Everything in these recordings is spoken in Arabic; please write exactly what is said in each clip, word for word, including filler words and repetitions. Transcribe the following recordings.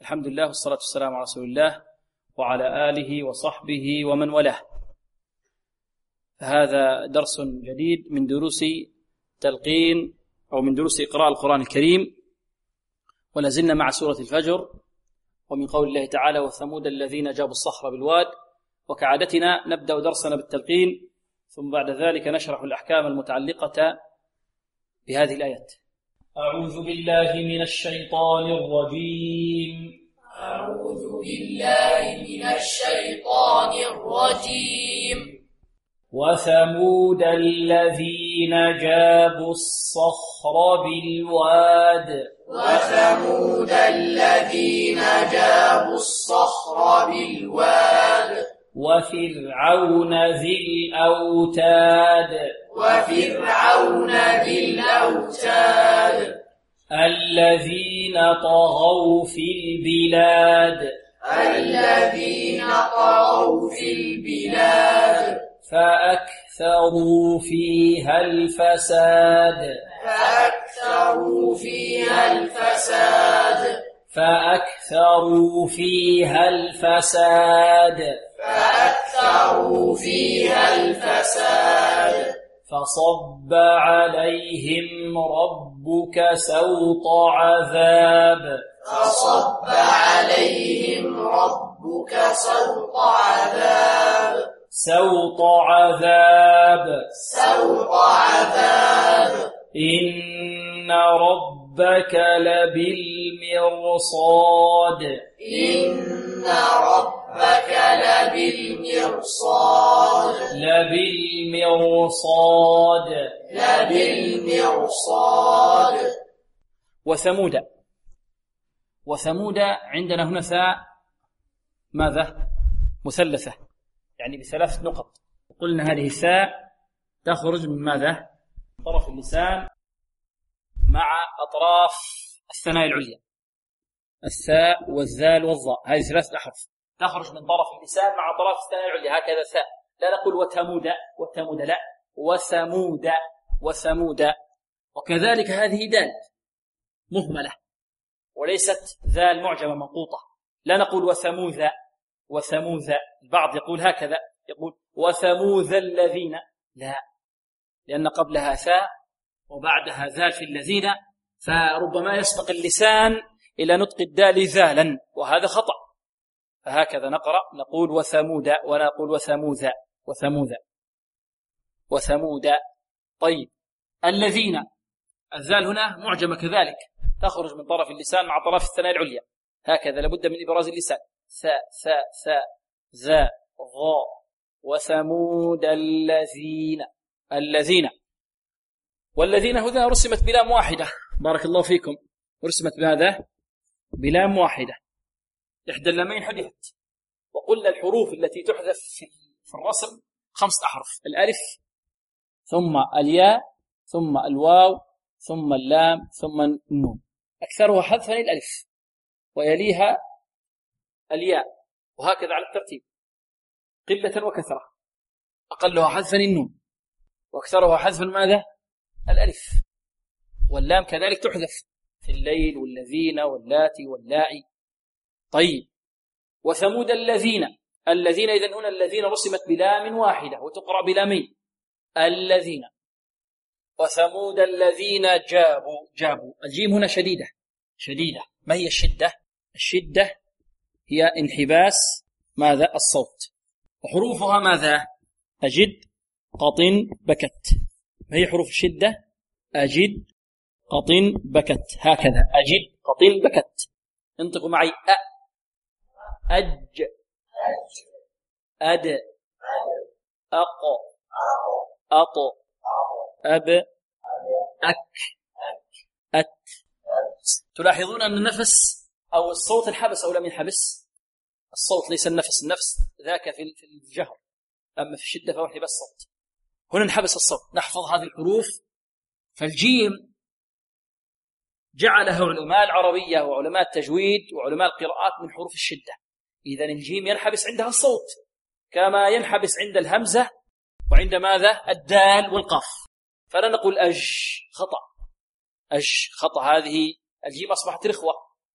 الحمد لله والصلاة والسلام على رسول الله وعلى آله وصحبه ومن والاه. هذا درس جديد من دروس تلقين أو من دروس إقراء القرآن الكريم، ولا زلنا مع سورة الفجر، ومن قول الله تعالى: وثمود الذين جابوا الصخر بالواد. وكعادتنا نبدأ درسنا بالتلقين، ثم بعد ذلك نشرح الأحكام المتعلقة بهذه الآيات. أعوذ بالله من الشيطان الرجيم أعوذ بالله من الشيطان الرجيم وثمود الذين جابوا الصخر بالواد وثمود الذين جابوا الصخر بالواد وفرعون ذي الأوتاد وفرعون ذي الأوتاد الذين طغوا في البلاد الذين طغوا في البلاد فأكثروا فيها الفساد فأكثروا فيها الفساد فأكثروا فيها الفساد فأكثروا فيها الفساد فصب عليهم ربك سوط عذاب فصب عليهم ربك سوط عذاب سوط عذاب سوط عذاب إن ربك لبالمرصاد إن ربك لبالمرصاد لبالمرصاد لبالمرصاد وثمود. وثمود عندنا هنا ثاء ماذا؟ مثلثة، يعني بثلاث نقط. قلنا هذه الثاء تخرج من ماذا؟ طرف اللسان مع أطراف الثنايا العليا، الثاء والذال والظاء، هذه ثلاث أحرف تخرج من طرف اللسان مع أطراف الثنايا العليا، هكذا ثاء. لا نقول وثمود وثمود، لا، وثمود وثمود. وكذلك هذه دال مهملة وليست ذال معجمة منقوطة، لا نقول وثموذ وثموذ. البعض يقول هكذا، يقول وثموذ الذين، لا، لأن قبلها ثاء وبعدها ذال في الذين، فربما يسبق اللسان إلى نطق الدال ذالا، وهذا خطأ. فهكذا نقرأ، نقول وثمود ولا نقول وثموذ وثموذ وثمود. طيب، الذين، الذال هنا معجمة كذلك، تخرج من طرف اللسان مع طرف الثنايا العليا، هكذا لابد من إبراز اللسان، ثاء ثاء ثاء ذا ظاء. وثمود الذين، الذين، والذين هنا رسمت بلام واحدة، بارك الله فيكم، رسمت بهذا بلام واحدة، إحدى اللامين حذفت. وقلنا الحروف التي تحذف في الرسم خمسة أحرف: الألف ثم الياء ثم الواو ثم اللام ثم النون، أكثرها حذفا الألف ويليها الياء، وهكذا على الترتيب قلة وكثرة، أقلها حذفا النون وأكثرها حذفا ماذا؟ الألف. واللام كذلك تحذف في الليل والذين واللاتي واللائي. طيب، وثمود الذين، الذين إذن هنا الذين رسمت بلام واحدة وتقرأ بلامين، الذين. وثمود الذين جابوا، جابوا، الجيم هنا شديدة شديدة. ما هي الشدة؟ الشدة هي انحباس ماذا؟ الصوت، وحروفها ماذا؟ أجد قطن بكت. ما هي حروف الشدة؟ أجد قطن بكت، هكذا، أجد قطن بكت. انطقوا معي: أ أج أد أق أط أب أك أت. تلاحظون أن النفس أو الصوت انحبس أو لم ينحبس؟ الصوت ليس النفس، النفس ذاك في الجهر، أما في الشدة فهو انحباس الصوت. هنا انحبس الصوت. نحفظ هذه الحروف. فالجيم جعلها علماء العربية وعلماء التجويد وعلماء القراءات من حروف الشدة. إذن الجيم ينحبس عندها الصوت كما ينحبس عند الهمزة وعند ماذا؟ الدال والقاف. فلا نقول أج، خطأ، أج خطأ. هذه الجيم أصبحت رخوة،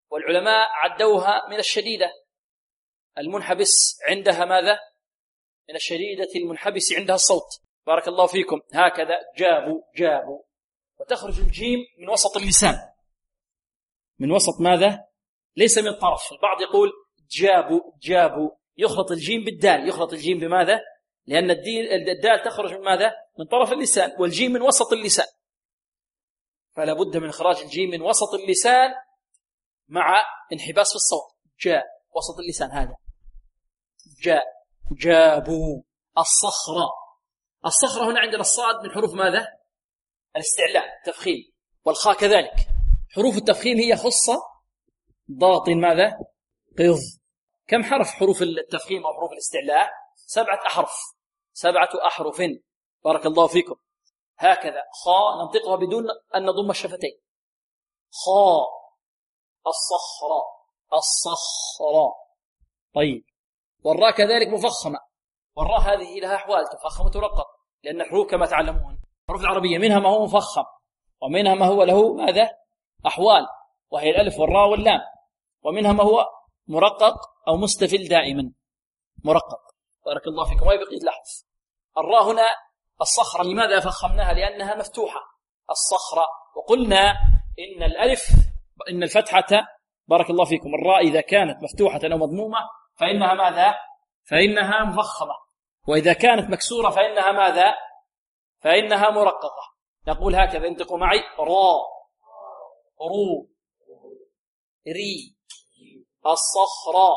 والعلماء عدوها من الشديدة المنحبس عندها ماذا؟ من الشديدة المنحبس عندها الصوت. بارك الله فيكم. هكذا جابوا جابوا، وتخرج الجيم من وسط اللسان. من وسط ماذا؟ ليس من الطرف. البعض يقول جابوا جابوا، يخلط الجيم بالدال. يخلط الجيم بماذا؟ لأن الدال تخرج من ماذا؟ من طرف اللسان، والجيم من وسط اللسان، فلا بد من إخراج الجيم من وسط اللسان مع انحباس في الصوت. جاء وسط اللسان هذا. جاء جابوا. الصخرة. الصخرة هنا عندنا الصاد من حروف ماذا؟ الاستعلاء، تفخيم، والخاء كذلك. حروف التفخيم هي خصة ضغط ماذا؟ قض. كم حرف حروف التفخيم أو حروف الاستعلاء؟ سبعة أحرف. سبعة أحرف. بارك الله فيكم. هكذا خاء ننطقها بدون أن نضم الشفتين. خاء. الصخرة. الصخرة. طيب. والراء كذلك مفخمة، والراء هذه لها أحوال، تفخم وترقق، لأن حروف كما تعلمون حروف العربية منها ما هو مفخم ومنها ما هو له ماذا؟ أحوال، وهي الألف والراء واللام، ومنها ما هو مرقق أو مستفل دائما مرقق. بارك الله فيكم. ويبقي تلاحظ الراء هنا الصخرة لماذا فخمناها؟ لأنها مفتوحة. الصخرة. وقلنا إن الألف إن الفتحة بارك الله فيكم الراء إذا كانت مفتوحة أو مضمومة فإنها ماذا؟ فإنها مفخمة، وإذا كانت مكسورة فإنها ماذا؟ فإنها مرققة. نقول هكذا، انطقوا معي: را، رو، ري. الصخرة.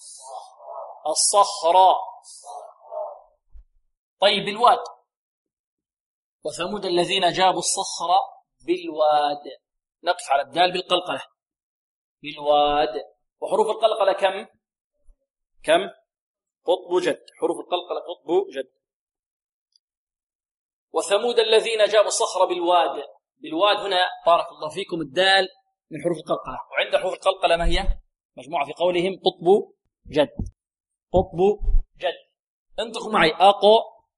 الصخرة. طيب. الواد. وثمود الذين جابوا الصخر بالواد. نقف على الدال بالقلقلة. بالواد. وحروف القلقلة كم؟ كم؟ قطب جد. حروف القلقلة قطب جد. وثمود الذين جابوا الصخر بالواد. بالواد هنا بارك الله فيكم الدال من حروف القلقلة، وعند حروف القلقلة ما هي؟ مجموعة في قولهم قطب جد. قطب جد. انطقوا معي: أقو،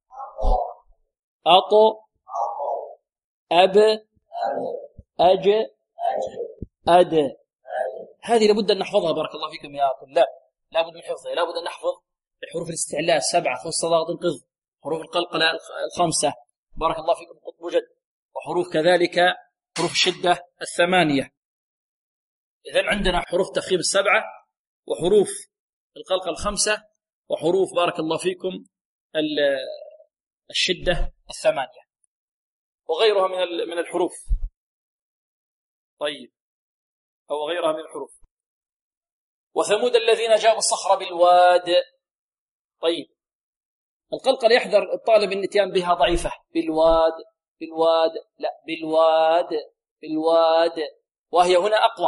أطو، أب، أج، أد. هذه لابد أن نحفظها بارك الله فيكم يا طلاب، لابد من حفظها. لابد أن نحفظ الحروف الاستعلاء السبعة، خص ضغط قض، حروف القلقلة الخمسة بارك الله فيكم قطب جد، وحروف كذلك حروف الشدة الثمانية. إذن عندنا حروف تفخيم السبعة، وحروف القلقلة الخمسة، وحروف بارك الله فيكم الشدة الثمانية، وغيرها من من الحروف. طيب. أو غيرها من الحروف. وثمود الذين جابوا الصخر بالواد. طيب. القلقل يحذر الطالب الاتيان بها ضعيفة. بالواد، بالواد، لا، بالواد، بالواد، وهي هنا أقوى.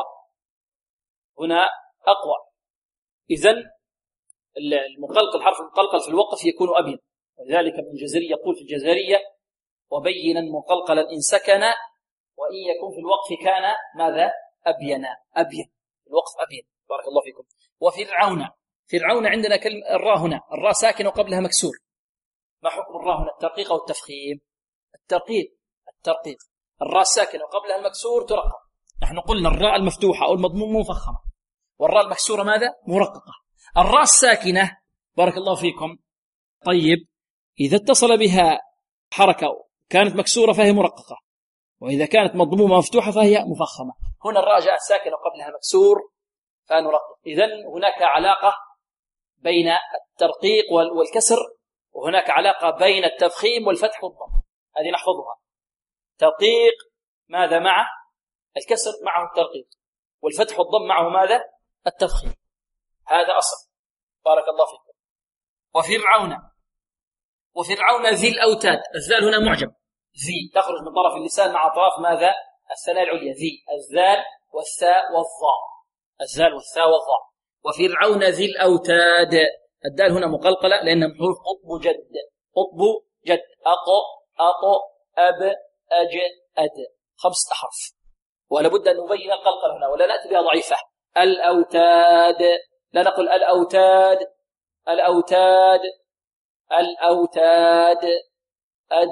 هنا أقوى. إذن المقلقل، حرف المقلقل في الوقف يكون أبين، ولذلك ابن الجزري يقول في الجزرية: وبينا مقلقلا إن سكن، وإن يكون في الوقف كان ماذا؟ أبينا. أبين. الوقف أبين. بارك الله فيكم. وفرعون. فرعون عندنا كلمة الراء هنا، الراء ساكنة وقبلها مكسور. ما حكم الراء هنا؟ الترقيق أو التفخيم؟ الترقيق. الترقيق. الراء ساكنة وقبلها المكسور ترقق. نحن قلنا الراء المفتوحة أو المضمومة مفخمة، والراء المكسورة ماذا؟ مرققة. الراء الساكنة بارك الله فيكم طيب إذا اتصل بها حركة كانت مكسورة فهي مرققة، وإذا كانت مضمومة مفتوحة فهي مفخمة. هنا الراء جاءت ساكنة وقبلها مكسور فنرقق. إذن هناك علاقة بين الترقيق والكسر، وهناك علاقة بين التفخيم والفتح والضم. هذه نحفظها. ترقيق ماذا معه؟ الكسر معه الترقيق، والفتح والضم معه ماذا؟ التفخيم. هذا أصل. بارك الله فيكم. وفرعون. وفرعون ذي الأوتاد. الذال هنا معجم، ذي تخرج من طرف اللسان مع أطراف ماذا؟ الثنايا العليا. ذي الذال والثاء والظاء. الذال والثاء والظاء. وفرعون ذي الأوتاد. الدال هنا مقلقلة لأنها من حروف قطب جد. قطب جد. أقو، أطو، أب، أج، أد. خمسة أحرف، ولا بد أن نبين القلقلة هنا ولا نأتي بها ضعيفة. الأوتاد. لا نقول الأوتاد، الأوتاد، الأوتاد، أد.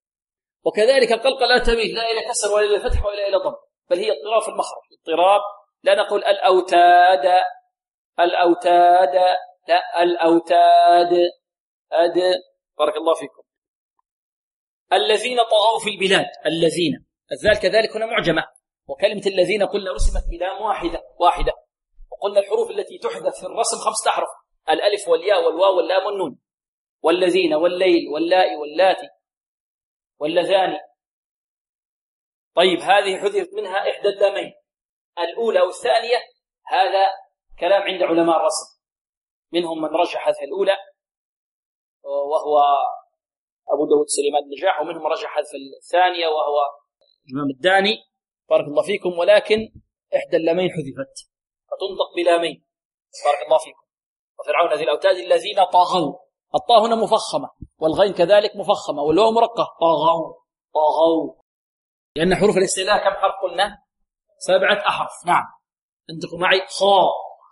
وكذلك القلقلة لا تميل لا إلى كسر ولا إلى فتح ولا إلى ضم، بل هي اضطراب في المخرج، اضطراب لا نقول الأوتاد الأوتاد، لا الأوتاد. أد بارك الله فيكم. الذين طغوا في البلاد، الذين، الذال كذلك هنا معجمة، وكلمة الذين قلنا رسمت بلام واحدة واحدة وقلنا الحروف التي تحذف في الرسم خمسة أحرف: الألف والياء والواو واللام والنون. والذين والليل واللاء واللاتي واللذان. طيب هذه حذفت منها إحدى اللامين الأولى والثانية. هذا كلام عند علماء الرسم، منهم من رجح حذف الأولى وهو أبو داود سليمان النجاح، ومنهم من رجح حذف الثانية وهو الإمام الداني بارك الله فيكم، ولكن إحدى اللامين حذفت فتنطق بلامين بارك الله فيكم. وفرعون ذي الأوتاد الذين طغوا، الطاء هنا مفخمة والغين كذلك مفخمة والواو مرقة، طغوا طغوا، لأن حروف الاستعلاء كم حرف قلنا؟ سبعة أحرف. نعم انتقوا معي: خاء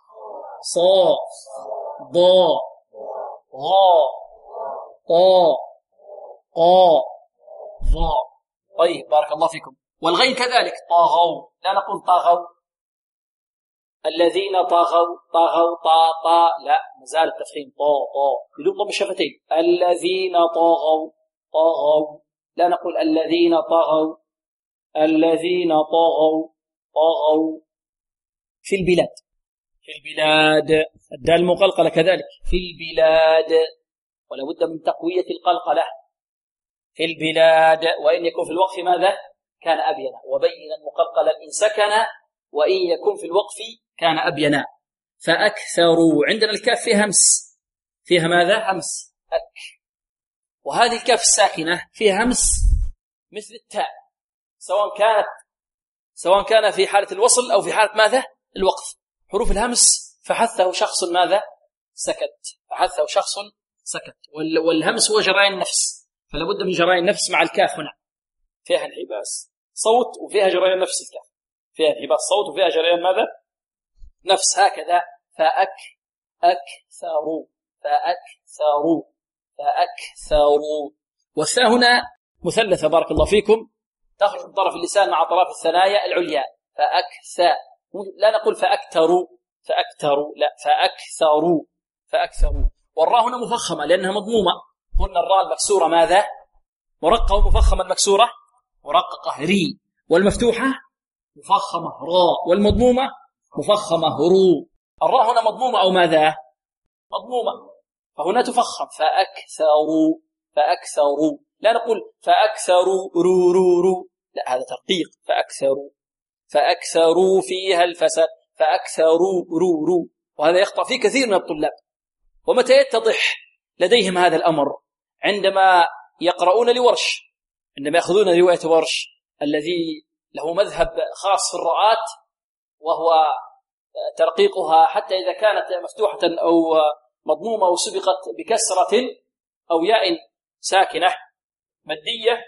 صا ضاء غاء طاء قاء ظاء. طيب بارك الله فيكم. والغين كذلك طغوا، لا نقول طغوا. الذين طغوا طغوا طا طا، لا مازال التفخيم طا طا بدون ضم الشفتين. الذين طغوا طغوا، لا نقول الذين طغوا. الذين طغوا طغوا في البلاد، في البلاد الدال مقلقلة كذلك في البلاد، ولا بد من تقوية القلقلة في البلاد. وإن يكون في الوقف ماذا؟ كان أبينا. وبينا مقلقلا إن سكن، وإن يكون في الوقف كان أبينا. فأكثروا، عندنا الكاف فيها همس، فيها ماذا؟ همس أك، وهذه الكاف الساكنة فيها همس مثل التاء، سواء كانت سواء كان في حالة الوصل أو في حالة ماذا؟ الوقف. حروف الهمس فحثه شخص ماذا؟ سكت، فحثه شخص سكت. والهمس هو جريان النفس، فلا بد من جريان النفس مع الكاف. هنا فيها انحباس صوت وفيها جريان نفس، الكاف فيها انحباس صوت وفيها جريان ماذا؟ نفس. هكذا فأك أكثروا فأكثروا فأكثروا. والثاء هنا مثلثة بارك الله فيكم، تخرج من طرف اللسان مع طرف الثنايا العليا. فأكثى، لا نقول فأكثروا فأكثروا، لا فأكثروا فأكثروا. والراء هنا مفخمة لأنها مضمومة، قلنا الراء المكسورة ماذا؟ مرققة، ومفخمة المكسورة مرققة ري، والمفتوحة مفخمة راء، والمضمومة مفخمة رو. الراء هنا مضمومة أو ماذا؟ مضمومة، فهنا تفخم. فأكثروا فأكثروا، لا نقول فأكثروا رو رو رو، لا هذا ترقيق. فأكثروا فأكثروا فيها الفساد، فأكثروا رو رو، وهذا يخطأ فيه كثير من الطلاب. ومتى يتضح لديهم هذا الأمر؟ عندما يقرؤون لورش، عندما يأخذون رواية ورش الذي له مذهب خاص في الراءات، وهو ترقيقها حتى إذا كانت مفتوحة أو مضمومة أو سبقت بكسرة أو ياء ساكنة مادية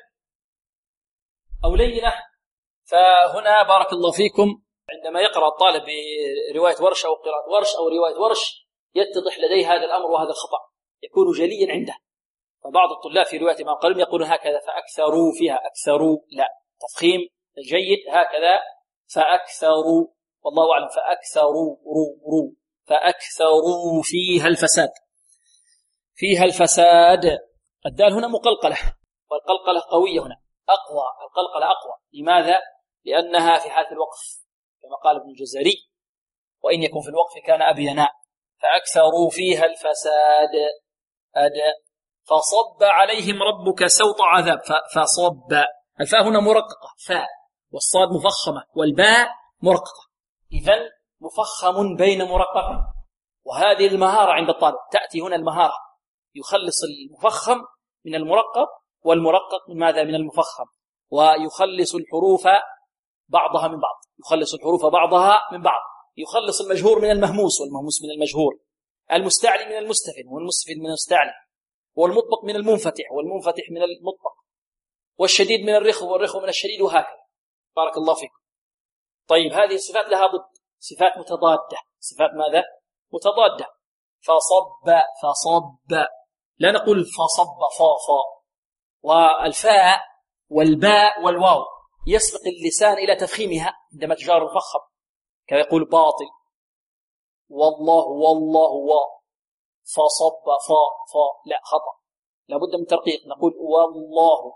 أو لينة. فهنا بارك الله فيكم عندما يقرأ الطالب برواية ورش أو قراءة ورش أو رواية ورش يتضح لديه هذا الأمر وهذا الخطأ يكون جليا عنده. فبعض الطلاب في رواية ما قالوا يقولون هكذا فأكثروا فيها، أكثروا لا، تفخيم الجيد هكذا فأكثروا، والله أعلم. فأكثروا رو رو فأكثروا فيها الفساد، فيها الفساد. الدال هنا مقلقلة، والقلقلة قوية هنا أقوى، القلقلة أقوى. لماذا؟ لأنها في حالة الوقف كما قال ابن الجزري: وإن يكون في الوقف كان أبينا. فأكثروا فيها الفساد أد فصب عليهم ربك سوط عذاب. فصب، الفاء هنا مرققة فاء، والصاد مفخمة والباء مرققة، إذن مفخم بين مرقق. وهذه المهارة عند الطالب، تأتي هنا المهارة، يخلص المفخم من المرقق والمرقق من ماذا؟ من المفخم، ويخلص الحروف بعضها من بعض، يخلص الحروف بعضها من بعض، يخلص المجهور من المهموس والمهموس من المجهور، المستعلي من المستفل والمستفل من المستعلي، والمطبق من المنفتح والمنفتح من المطبق، والشديد من الرخو والرخو من الشديد، وهكذا. بارك الله فيكم. طيب هذه الصفات لها ضد، صفات متضادة، صفات ماذا؟ متضادة. فصب فصب، لا نقول فصب فا فا. والفاء والباء والواو يسبق اللسان إلى تفخيمها عندما تجار المفخم، كما يقول باطل. والله والله و فصب فا فا لا خطأ، لابد من ترقيق، نقول والله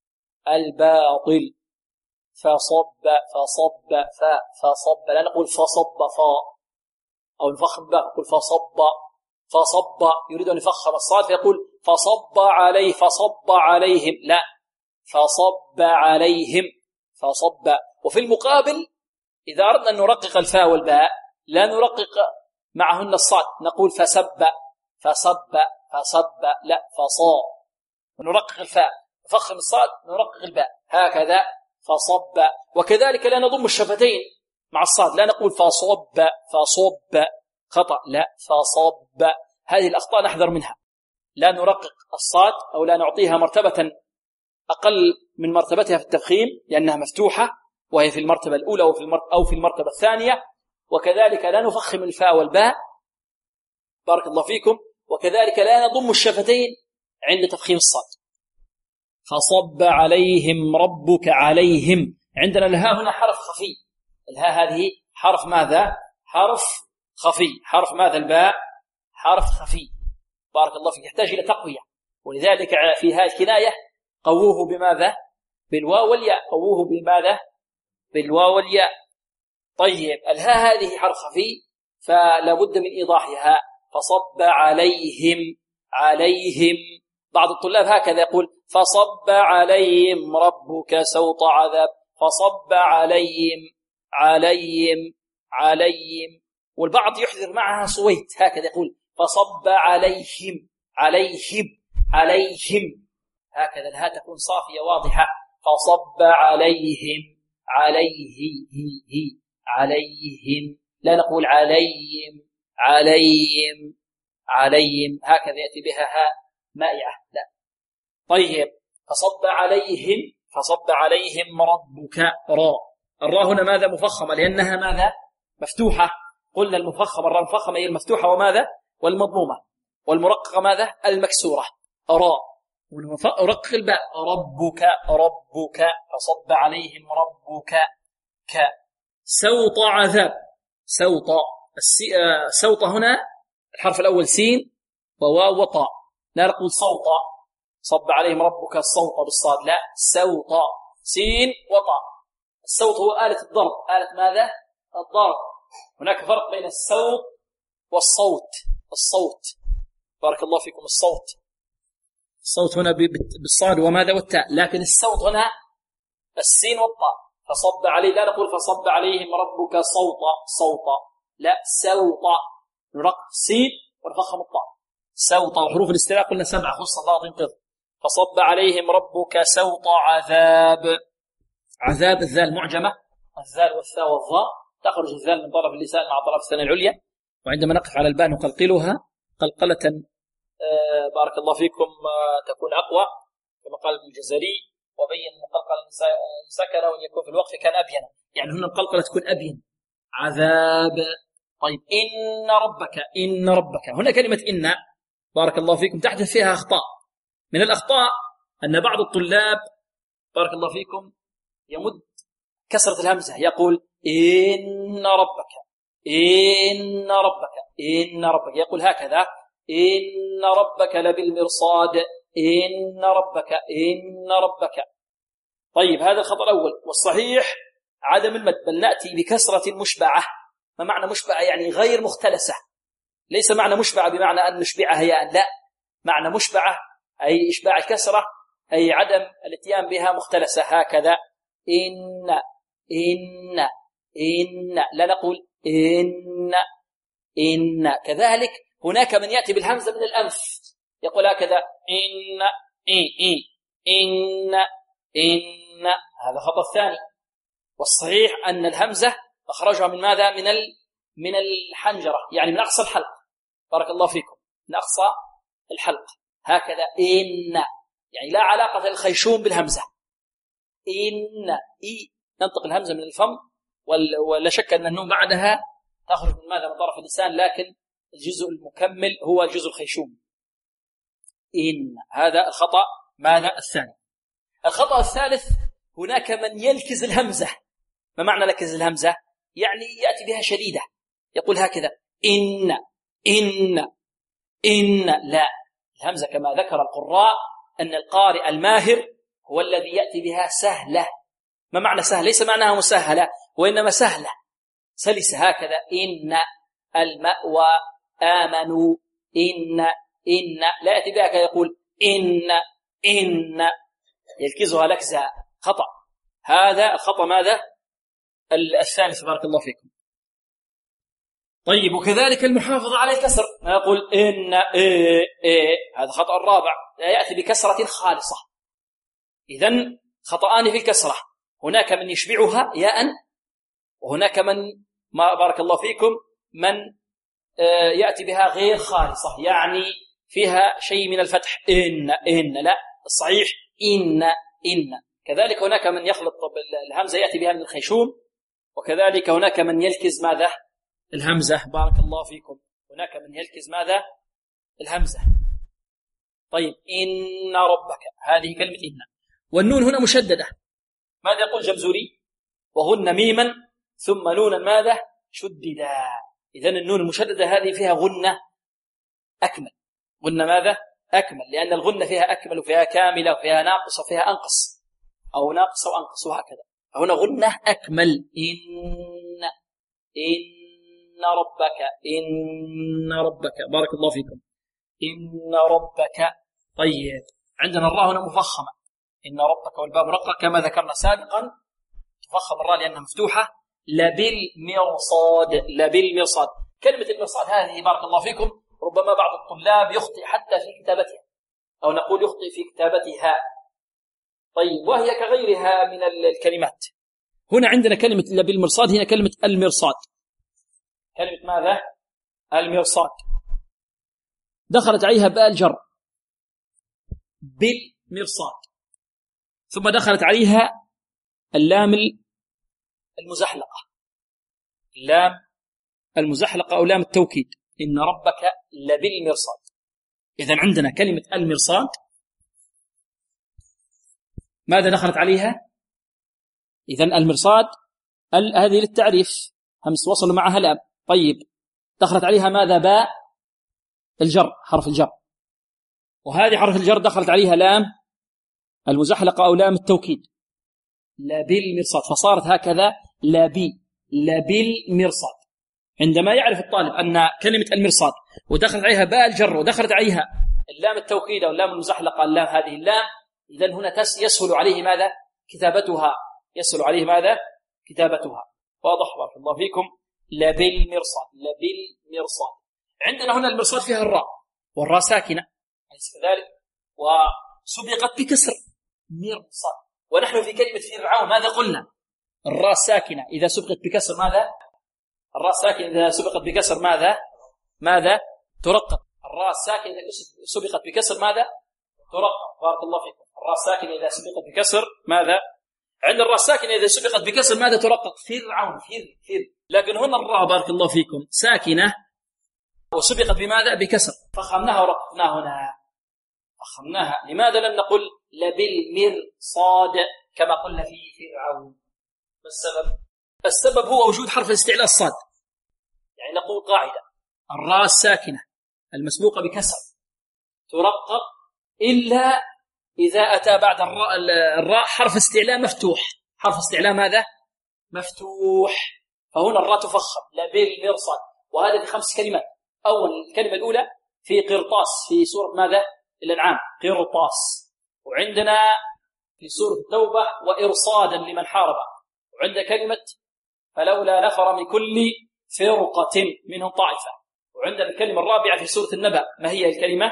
الباطل فصب فصب فا فصب، لا نقول فصب فا أو نفخم به، نقول فصب فصب، يريد أن يفخم الصاد فيقول فصب عليه فصب عليهم، لا فصب عليهم فصب. وفي المقابل إذا أردنا أن نرقق الفاء والباء لا نرقق معهن الصاد، نقول فسب فصب فصب، لا فصا، ونرقق الفاء، نفخم الصاد نرقق الباء، هكذا فصب. وكذلك لا نضم الشفتين مع الصاد، لا نقول فصب فصب خطأ، لا فصب. هذه الأخطاء نحذر منها، لا نرقق الصاد أو لا نعطيها مرتبة أقل من مرتبتها في التفخيم لأنها مفتوحة وهي في المرتبة الأولى أو في المرتبة, أو في المرتبة الثانية. وكذلك لا نفخم الفاء والباء بارك الله فيكم. وكذلك لا نضم الشفتين عند تفخيم الصاد. فصب عليهم ربك عليهم، عندنا الهاء هنا حرف خفي، الهاء هذه حرف ماذا؟ حرف خفي. حرف ماذا الباء؟ حرف خفي بارك الله فيك، يحتاج إلى تقوية، ولذلك في هذه الكناية قووه بماذا؟ بالواو والياء. قووه بماذا؟ بالواو والياء. طيب الهاء هذه حرف خفي فلا بد من إيضاحها، فصب عليهم عليهم. بعض الطلاب هكذا يقول فصب عليهم ربك سوط عذاب، فصب عليهم عليهم عليهم. والبعض يحذر معها صويت هكذا يقول فصب عليهم عليهم عليهم، هكذا الهاء تكون صافية واضحة. فصب عليهم عليه هي هي عليهم، لا نقول عليهم عليهم عليهم، هكذا يأتي بها هاء مائعة، لا. طيب فصب عليهم فصب عليهم ربك را. الراء هنا ماذا؟ مفخمة لأنها ماذا؟ مفتوحة. قلنا المفخمة الراء المفخمة هي المفتوحة وماذا؟ والمضمومة. والمرققة ماذا؟ المكسورة راء. ورقق الباء ربك ربك. فصب عليهم ربك ك. سوط عذاب سوط. سوط هنا الحرف الأول سين وواو وطاء، لا نقول صوت. صب عليهم ربك الصوت بالصاد، لا سوط سين وطاء. الصوت هو آلة الضرب، آلة ماذا؟ الضرب. هناك فرق بين الصوت والصوت. الصوت بارك الله فيكم، الصوت الصوت هنا بالصاد وماذا؟ والتاء، لكن الصوت هنا السين والطاء. فصب عليه لا نقول فصب عليهم ربك صوتا صوتا، لا سوطا، نرق سين ونفخم الطاء سوطا. وحروف الاستواء قلنا سبعة خص ضاد انقض. فصب عليهم ربك سوط عذاب. عذاب الذال معجمة، الذال والثاء والظاء تخرج الذال من طرف اللسان مع طرف الثانية العليا، وعندما نقف على الباء نقلقلها قلقلة آه بارك الله فيكم آه تكون أقوى كما قال ابن الجزري، وبين مقلقل سكن وإن يكون في الوقف كان أبين، يعني هنا القلقلة تكون أبين. عذاب. طيب إن ربك إن ربك هنا كلمة إن بارك الله فيكم تحدث فيها أخطاء. من الأخطاء أن بعض الطلاب بارك الله فيكم يمد كسرة الهمزة، يقول إن ربك إن ربك إن ربك، يقول هكذا إن ربك لبالمرصاد إن ربك إن ربك. طيب هذا الخطأ الأول. والصحيح عدم المد، بل نأتي بكسرة مشبعة. ما معنى مشبعة؟ يعني غير مختلسة. ليس معنى مشبعة بمعنى أن نشبعها ياء، لا، معنى مشبعة أي إشباع الكسرة، أي عدم الاتيان بها مختلسة، هكذا إن إن إن، لا نقول إن إن. كذلك هناك من يأتي بالهمزة من الأنف، يقول هكذا إن إن إن إن، هذا خطأ الثاني. والصحيح أن الهمزة أخرجها من ماذا؟ من ال من الحنجرة، يعني من أقصى الحلق بارك الله فيكم، من أقصى الحلق، هكذا إن، يعني لا علاقة الخيشوم بالهمزة. إن إي ننطق الهمزة من الفم، ولا شك أن النون بعدها تخرج من ماذا؟ من طرف اللسان، لكن الجزء المكمل هو الجزء الخيشوم. إن، هذا الخطأ ماذا؟ الثاني. الخطأ الثالث هناك من يلكز الهمزة. ما معنى لكز الهمزة؟ يعني يأتي بها شديدة، يقول هكذا إن إن إن. لا، الهمزة كما ذكر القراء أن القارئ الماهر هو الذي يأتي بها سهلة. ما معنى سهلة؟ ليس معناها مسهلة، وإنما سهلة سلسة هكذا. إن المأوى آمنوا إن إن لا يأتي بها يقول إن إن يلكزها لكزة خطأ. هذا الخطأ ماذا؟ الثالث بارك الله فيكم. طيب وكذلك المحافظة على الكسر ما يقول إن إيه إيه، هذا خطأ الرابع، لا يأتي بكسرة خالصة. إذن خطأان في الكسرة، هناك من يشبعها ياء، وهناك من ما بارك الله فيكم من يأتي بها غير خالصة، يعني فيها شيء من الفتح. إن إن لا، الصحيح إن إن. كذلك هناك من يخلط الهمزة يأتي بها من الخيشوم، وكذلك هناك من يلكز ماذا؟ الهمزة. بارك الله فيكم. هناك من يلكز ماذا؟ الهمزة. طيب إن ربك، هذه كلمة إن، والنون هنا مشددة. ماذا يقول جمزوري؟ وهن ميما ثم نونا ماذا؟ شددا. إذن النون المشددة هذه فيها غنة أكمل. غنة ماذا؟ أكمل، لأن الغنة فيها أكمل وفيها كاملة وفيها ناقص وفيها أنقص، أو ناقص وأنقص وهكذا. فهنا غنة أكمل. إن إن ربك إن ربك بارك الله فيكم. إن ربك. طيب عندنا الراء هنا مفخمة، إن ربك والباء مرققة كما ذكرنا سابقا، تفخم الراء لأنها مفتوحة. لبالمرصاد، لبالمرصاد. كلمة المرصاد هذه بارك الله فيكم ربما بعض الطلاب يخطئ حتى في كتابتها، أو نقول يخطئ في كتابتها. طيب وهي كغيرها من الكلمات. هنا عندنا كلمة لبالمرصاد، هنا كلمة المرصاد. كلمة ماذا؟ المرصاد. دخلت عليها باء الجر بالمرصاد، ثم دخلت عليها اللام المزحلقة، اللام المزحلقة أو لام التوكيد. إن ربك لبالمرصاد. إذن عندنا كلمة المرصاد ماذا دخلت عليها؟ إذن المرصاد هذه للتعريف، همس وصل معها لام. طيب دخلت عليها ماذا؟ باء الجر، حرف الجر، وهذه حرف الجر دخلت عليها لام المزحلقة أو لام التوكيد. لبالمرصاد، فصارت هكذا لبي لبالمرصاد. عندما يعرف الطالب أن كلمة المرصاد ودخلت عليها باء الجر ودخلت عليها اللام التوكيد أو اللام المزحلقة، اللام هذه اللام، إذن هنا يسهل عليه ماذا؟ كتابتها. يسهل عليه ماذا؟ كتابتها. واضح بارك الله فيكم. لبالمرصاد لبالمرصاد. عندنا هنا المرصاد فيها الراء، والراء ساكنة أليس كذلك؟ وسبقت بكسر مرصاد. ونحن في كلمة فرعون ماذا قلنا؟ الراء ساكنة إذا سبقت بكسر ماذا؟ الراء ساكنة إذا سبقت بكسر ماذا؟ ماذا؟ ترقق. الراء ساكنة إذا سبقت بكسر ماذا؟ ترقق. بارك الله فيكم. الراء ساكنة إذا سبقت بكسر ماذا؟ عند الراء ساكنة إذا سبقت بكسر ماذا؟ ترقق. فرعون فر فر. لكن هنا الراء بارك الله فيكم ساكنة وسبقت بماذا؟ بكسر، فخمناها ورققناها هنا، فخمناها. لماذا لم نقل لبالمرصاد كما قلنا في فرعون؟ ما السبب؟ السبب هو وجود حرف الاستعلاء الصاد. يعني نقول قاعدة: الراء الساكنة المسبوقة بكسر ترقق إلا إذا أتى بعد الراء الراء حرف استعلاء مفتوح. حرف استعلاء ماذا؟ مفتوح. فهنا الراء تفخم لبالمرصاد. وهذا في خمس كلمات. أول الكلمة الأولى في قرطاس في سورة ماذا؟ الأنعام، قرطاس. وعندنا في سورة التوبة وإرصادا لمن حارب. وعند كلمة فلولا نفر من كل فرقة منهم طائفة. وعندنا الكلمة الرابعة في سورة النبأ، ما هي الكلمة؟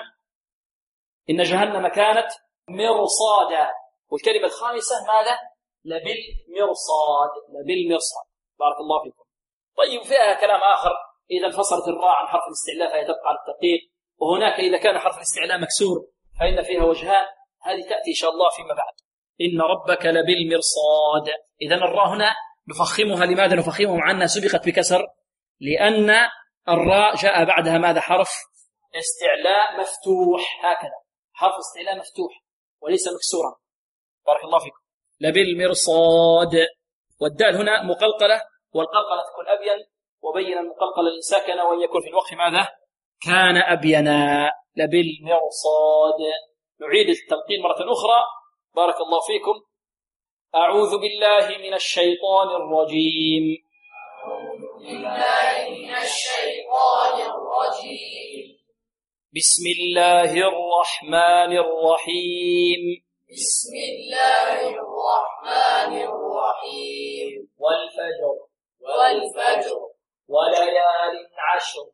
إن جهنم كانت مرصادا. والكلمة الخامسة ماذا؟ لبالمرصاد لبالمرصاد. بارك الله فيكم. طيب فيها كلام آخر: إذا انفصلت الراء عن حرف الاستعلاء فهي تبقى على التقييد، وهناك إذا كان حرف الاستعلاء مكسور فإن فيها وجهان، هذه تأتي إن شاء الله فيما بعد. إن ربك لبالمرصاد. إذن الراء هنا نفخمها. لماذا نفخمها مع أنها سبقت بكسر؟ لأن الراء جاء بعدها ماذا؟ حرف استعلاء مفتوح، هكذا حرف استعلاء مفتوح وليس مكسورا. بارك الله فيكم. لبالمرصاد. والدال هنا مقلقلة والقلقلة تكون أبين، وبين المقلقل إن سكن وأن يكون في الوقف ماذا؟ كان أبينا. لبالمرصاد. نعيد التلقين مرة أخرى بارك الله فيكم. أعوذ بالله من الشيطان الرجيم. أعوذ بالله من الشيطان الرجيم. بسم الله الرحمن الرحيم. بسم الله الرحمن الرحيم. والفجر والفجر وليال عشر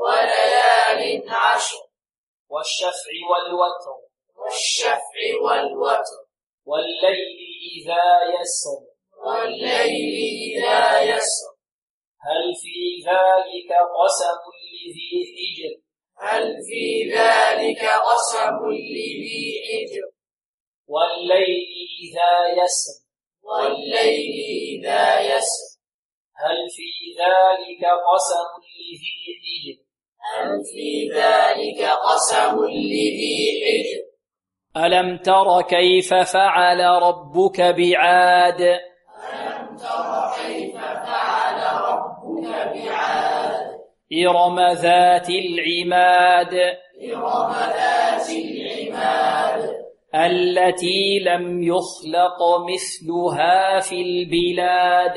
وليال عشر والشفع والوتر والشفع والوتر والليل إذا يسر والليل إذا يسر. هل في ذلك قسم لذي حجر هل في ذلك قسم لذي حجر. والليل إذا يسر والليل إذا يسر. هل في ذلك قسم لذي حجر هل في ذلك قسم لذي حجر. ألم تر كيف فعل ربك بعاد ألم تر كيف فعل ربك بعاد. إرم ذات العماد إرم ذات العماد. التي لم يخلق مثلها في البلاد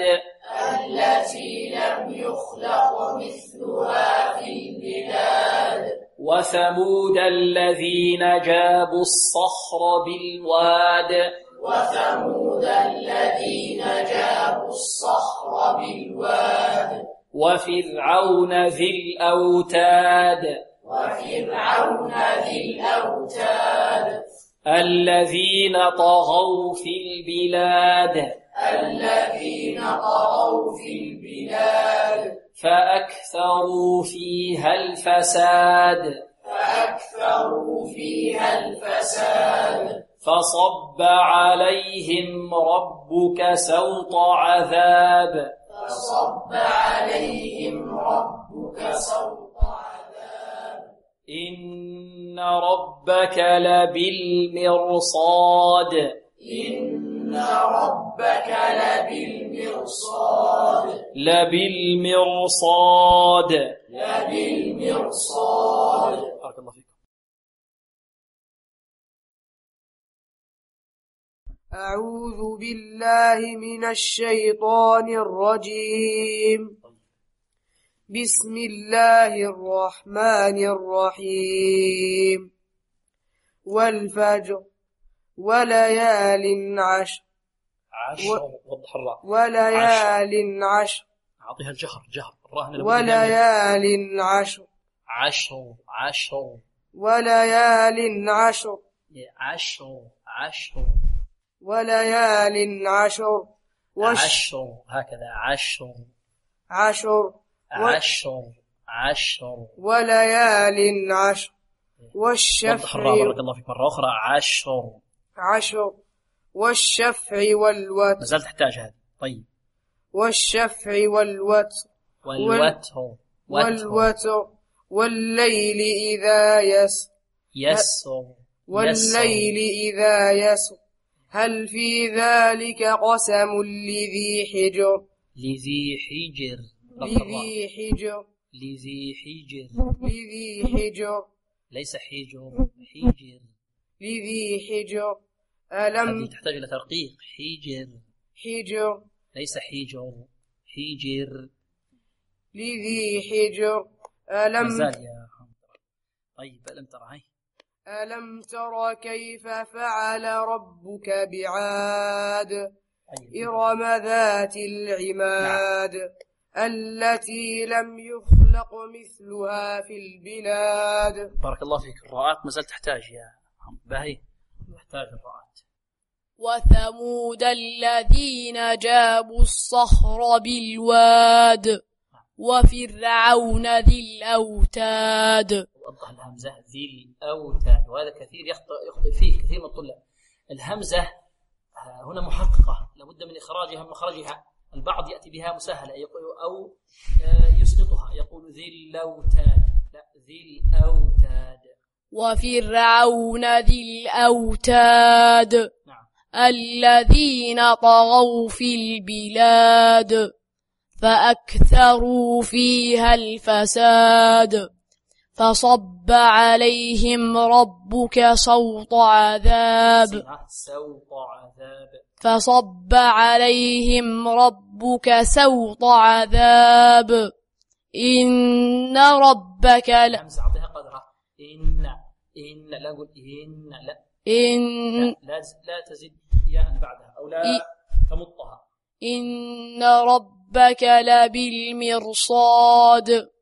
التي لم يخلق مثلها في البلاد. وثمود الذين جابوا الصخر بالواد وثمود الذين جابوا الصخر بالواد. وفرعون ذي الأوتاد وفرعون ذي الأوتاد. الذين طغوا في البلاد الذين طغوا في البلاد. فأكثروا فيها الفساد فأكثروا فيها الفساد. فصب عليهم ربك سوط عذاب فصب عليهم ربك سوط عذاب. إن ربك لبالمرصاد. إن ربك لبالمرصاد. لبالمرصاد لبالمرصاد. بارك الله فيكم. أعوذ بالله من الشيطان الرجيم. بسم الله الرحمن الرحيم. والفجر وليال عشر. عشر وضح الراء. وليال عشر. أعطيها الجهر جهر الراء. وليال عشر. عشر عشر وليال عشر. عشر عشر وليال عشر. عشر هكذا عشر عشر عشر عشر وليال عشر. والشفع. وضح الراء بارك الله فيك مرة أخرى. عشر عشر والشفع والوتر. ما زال تحتاج هذا. طيب. والشفع والوتر. والوتر والوتر والليل إذا يسر. يسر والليل إذا يسر. هل في ذلك قسم لذي حجر. لذي حجر. لذي حجر. لذي حجر. لذي حجر. ليس حجر حجر. لذي حجر. ألم. هذه تحتاج إلى ترقيق. حجر حجر. ليس حجر حجر. لذي حجر. ألم. مازال يا حمد. طيب ألم ترى هاي. ألم تر كيف فعل ربك بعاد. إرم ذات العماد. نعم. التي لم يخلق مثلها في البلاد. بارك الله فيك. الراءات ما زالت تحتاج يا باهي. تحتاج الراءات. وثمود الذين جابوا الصخر بالواد. وفرعون ذي الأوتاد. وضح الهمزة ذي الأوتاد، وهذا كثير يخطئ فيه كثير من الطلاب. الهمزة هنا محققة لابد من إخراجها من مخرجها. البعض يأتي بها مسهلة يقول أو يسقطها يقول ذي الأوتاد. لا ذي الأوتاد. وفرعون ذي الأوتاد. نعم. الذين طغوا في البلاد. فأكثروا فيها الفساد فصب عليهم ربك صوت عذاب سوط عذاب فصب عليهم ربك سوط عذاب إن ربك ل... همزة أعطيها قدرها إن إن لا أقول إن لا إن لا, لا, لا تزيد ياء بعدها أو لا إ... تمطها. إن ربك لبالمرصاد